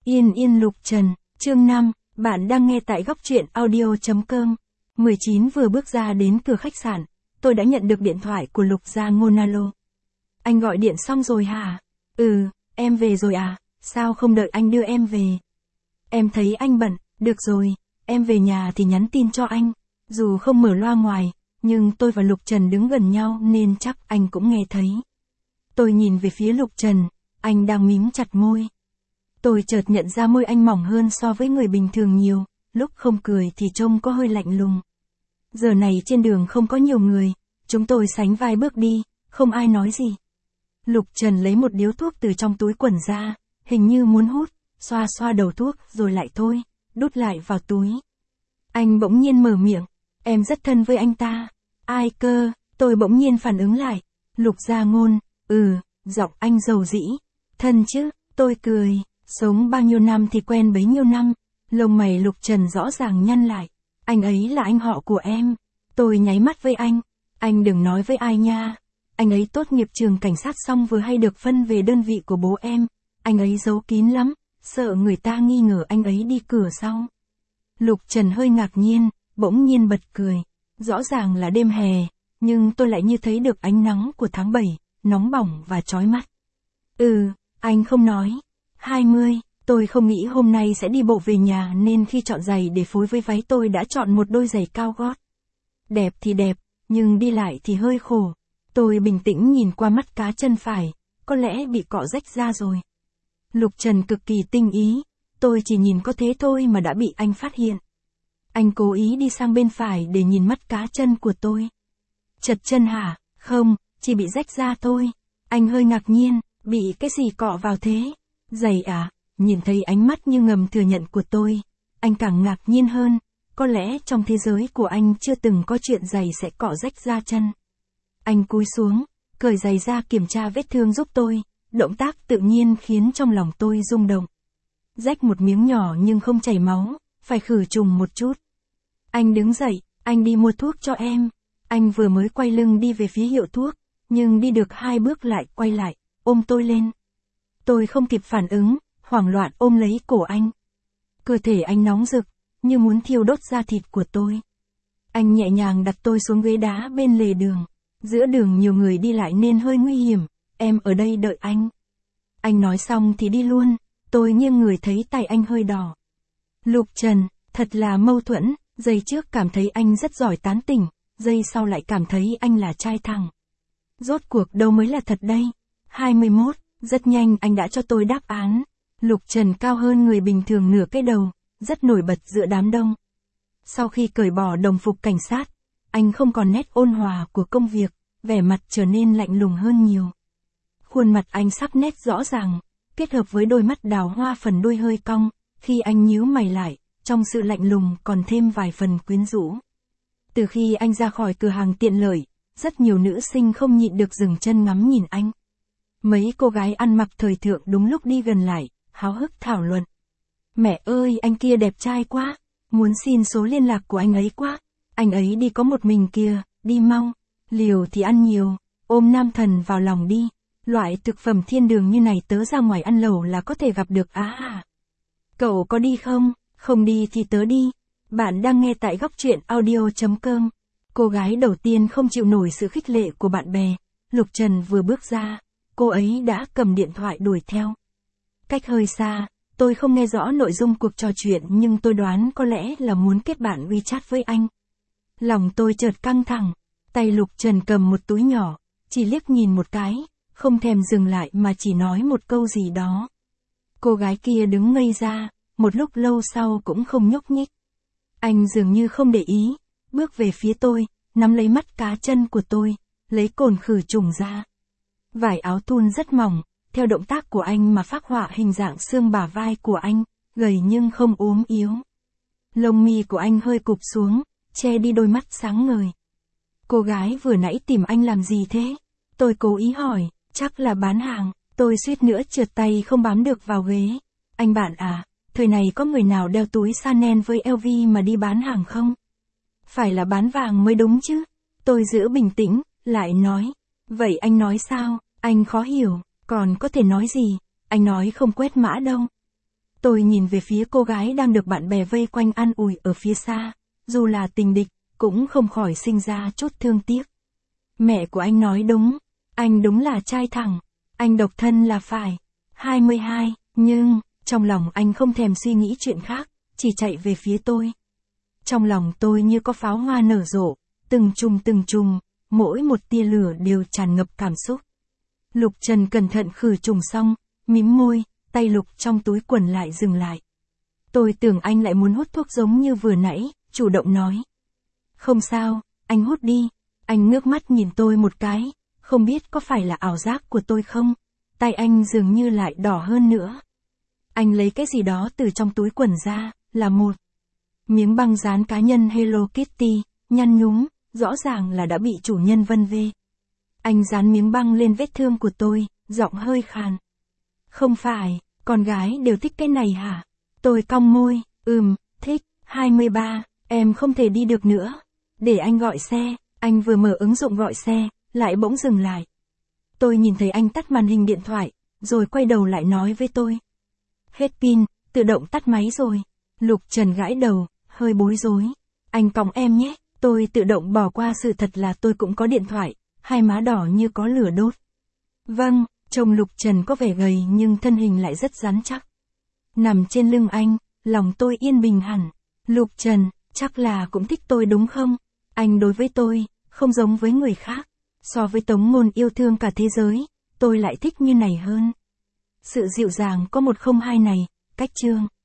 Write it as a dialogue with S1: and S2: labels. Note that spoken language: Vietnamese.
S1: Yên Yên Lục Trần, chương 5, bạn đang nghe tại góc truyện audio.com. 19 vừa bước ra đến cửa khách sạn, tôi đã nhận được điện thoại của Lục Gia Ngôn alo. Anh gọi điện xong rồi hả? Ừ, em về rồi à, sao không đợi anh đưa em về? Em thấy anh bận, được rồi, em về nhà thì nhắn tin cho anh. Dù không mở loa ngoài, nhưng tôi và Lục Trần đứng gần nhau nên chắc anh cũng nghe thấy. Tôi nhìn về phía Lục Trần, anh đang mím chặt môi. Tôi chợt nhận ra môi anh mỏng hơn so với người bình thường nhiều, lúc không cười thì trông có hơi lạnh lùng. Giờ này trên đường không có nhiều người, chúng tôi sánh vai bước đi, không ai nói gì. Lục Trần lấy một điếu thuốc từ trong túi quần ra, hình như muốn hút, xoa xoa đầu thuốc rồi lại thôi, đút lại vào túi. Anh bỗng nhiên mở miệng, em rất thân với anh ta. Ai cơ? Tôi bỗng nhiên phản ứng lại. Lục Gia Ngôn, giọng anh dầu dĩ. Thân chứ, tôi cười. Sống bao nhiêu năm thì quen bấy nhiêu năm. Lông mày Lục Trần rõ ràng nhăn lại. Anh ấy là anh họ của em. Tôi nháy mắt với anh. Anh đừng nói với ai nha. Anh ấy tốt nghiệp trường cảnh sát xong vừa hay được phân về đơn vị của bố em. Anh ấy giấu kín lắm, sợ người ta nghi ngờ anh ấy đi cửa sau. Lục Trần hơi ngạc nhiên, bỗng nhiên bật cười. Rõ ràng là đêm hè, nhưng tôi lại như thấy được ánh nắng của tháng 7, nóng bỏng và chói mắt. Anh không nói. 20, tôi không nghĩ hôm nay sẽ đi bộ về nhà nên khi chọn giày để phối với váy tôi đã chọn một đôi giày cao gót. Đẹp thì đẹp, nhưng đi lại thì hơi khổ. Tôi bình tĩnh nhìn qua mắt cá chân phải, có lẽ bị cọ rách ra rồi. Lục Trần cực kỳ tinh ý, tôi chỉ nhìn có thế thôi mà đã bị anh phát hiện. Anh cố ý đi sang bên phải để nhìn mắt cá chân của tôi. Chật chân hả? Không, chỉ bị rách ra thôi. Anh hơi ngạc nhiên, bị cái gì cọ vào thế? Giày à? Nhìn thấy ánh mắt như ngầm thừa nhận của tôi, anh càng ngạc nhiên hơn. Có lẽ trong thế giới của anh chưa từng có chuyện giày sẽ cọ rách ra chân. Anh cúi xuống, cởi giày ra kiểm tra vết thương giúp tôi. Động tác tự nhiên khiến trong lòng tôi rung động. Rách một miếng nhỏ nhưng không chảy máu, phải khử trùng một chút. Anh đứng dậy, anh đi mua thuốc cho em. Anh vừa mới quay lưng đi về phía hiệu thuốc, nhưng đi được 2 bước lại quay lại, ôm tôi lên. Tôi không kịp phản ứng, hoảng loạn ôm lấy cổ anh. Cơ thể anh nóng rực, như muốn thiêu đốt da thịt của tôi. Anh nhẹ nhàng đặt tôi xuống ghế đá bên lề đường. Giữa đường nhiều người đi lại nên hơi nguy hiểm, em ở đây đợi anh. Anh nói xong thì đi luôn, tôi nghiêng người thấy tay anh hơi đỏ. Lục Trần, thật là mâu thuẫn, giây trước cảm thấy anh rất giỏi tán tỉnh, giây sau lại cảm thấy anh là trai thẳng. Rốt cuộc đâu mới là thật đây? 21, rất nhanh anh đã cho tôi đáp án. Lục Trần cao hơn người bình thường nửa cái đầu, rất nổi bật giữa đám đông. Sau khi cởi bỏ đồng phục cảnh sát, anh không còn nét ôn hòa của công việc, vẻ mặt trở nên lạnh lùng hơn nhiều. Khuôn mặt anh sắc nét rõ ràng, kết hợp với đôi mắt đào hoa phần đuôi hơi cong, khi anh nhíu mày lại, trong sự lạnh lùng còn thêm vài phần quyến rũ. Từ khi anh ra khỏi cửa hàng tiện lợi, rất nhiều nữ sinh không nhịn được dừng chân ngắm nhìn anh. Mấy cô gái ăn mặc thời thượng đúng lúc đi gần lại, háo hức thảo luận. Mẹ ơi, anh kia đẹp trai quá, muốn xin số liên lạc của anh ấy quá. Anh ấy đi có một mình kìa, đi mau, liều thì ăn nhiều, ôm nam thần vào lòng đi. Loại thực phẩm thiên đường như này tớ ra ngoài ăn lẩu là có thể gặp được à. Cậu có đi không? Không đi thì tớ đi. Bạn đang nghe tại góc truyện audio.com. Cô gái đầu tiên không chịu nổi sự khích lệ của bạn bè. Lục Trần vừa bước ra, cô ấy đã cầm điện thoại đuổi theo. Cách hơi xa, tôi không nghe rõ nội dung cuộc trò chuyện nhưng tôi đoán có lẽ là muốn kết bạn WeChat với anh. Lòng tôi chợt căng thẳng, tay Lục Trần cầm một túi nhỏ, chỉ liếc nhìn một cái, không thèm dừng lại mà chỉ nói một câu gì đó. Cô gái kia đứng ngây ra, một lúc lâu sau cũng không nhúc nhích. Anh dường như không để ý, bước về phía tôi, nắm lấy mắt cá chân của tôi, lấy cồn khử trùng ra. Vải áo thun rất mỏng, theo động tác của anh mà phác họa hình dạng xương bả vai của anh, gầy nhưng không ốm yếu. Lông mi của anh hơi cụp xuống, che đi đôi mắt sáng ngời. Cô gái vừa nãy tìm anh làm gì thế? Tôi cố ý hỏi, chắc là bán hàng, tôi suýt nữa trượt tay không bám được vào ghế. Anh bạn à, thời này có người nào đeo túi Chanel với LV mà đi bán hàng không? Phải là bán vàng mới đúng chứ. Tôi giữ bình tĩnh, lại nói. Vậy anh nói sao? Anh khó hiểu, còn có thể nói gì? Anh nói không quét mã đâu. Tôi nhìn về phía cô gái đang được bạn bè vây quanh an ủi ở phía xa, dù là tình địch, cũng không khỏi sinh ra chút thương tiếc. Mẹ của anh nói đúng, anh đúng là trai thẳng, anh độc thân là phải. 22, nhưng, trong lòng anh không thèm suy nghĩ chuyện khác, chỉ chạy về phía tôi. Trong lòng tôi như có pháo hoa nở rộ, từng chùm, mỗi một tia lửa đều tràn ngập cảm xúc. Lục Trần cẩn thận khử trùng xong, mím môi, tay Lục trong túi quần lại dừng lại. Tôi tưởng anh lại muốn hút thuốc giống như vừa nãy, chủ động nói. Không sao, anh hút đi. Anh ngước mắt nhìn tôi một cái, không biết có phải là ảo giác của tôi không? Tay anh dường như lại đỏ hơn nữa. Anh lấy cái gì đó từ trong túi quần ra, là một miếng băng dán cá nhân Hello Kitty, nhăn nhúm, rõ ràng là đã bị chủ nhân vân vê. Anh dán miếng băng lên vết thương của tôi, giọng hơi khàn. Không phải, con gái đều thích cái này hả? Tôi cong môi, thích. 23, em không thể đi được nữa. Để anh gọi xe. Anh vừa mở ứng dụng gọi xe, lại bỗng dừng lại. Tôi nhìn thấy anh tắt màn hình điện thoại, rồi quay đầu lại nói với tôi. Hết pin, tự động tắt máy rồi. Lục Trần gãi đầu, hơi bối rối. Anh cõng em nhé. Tôi tự động bỏ qua sự thật là tôi cũng có điện thoại, hai má đỏ như có lửa đốt. Vâng, trông Lục Trần có vẻ gầy nhưng thân hình lại rất rắn chắc. Nằm trên lưng anh, lòng tôi yên bình hẳn. Lục Trần, chắc là cũng thích tôi đúng không? Anh đối với tôi, không giống với người khác. So với Tống Ngôn yêu thương cả thế giới, tôi lại thích như này hơn. Sự dịu dàng có 102 này, cách chương.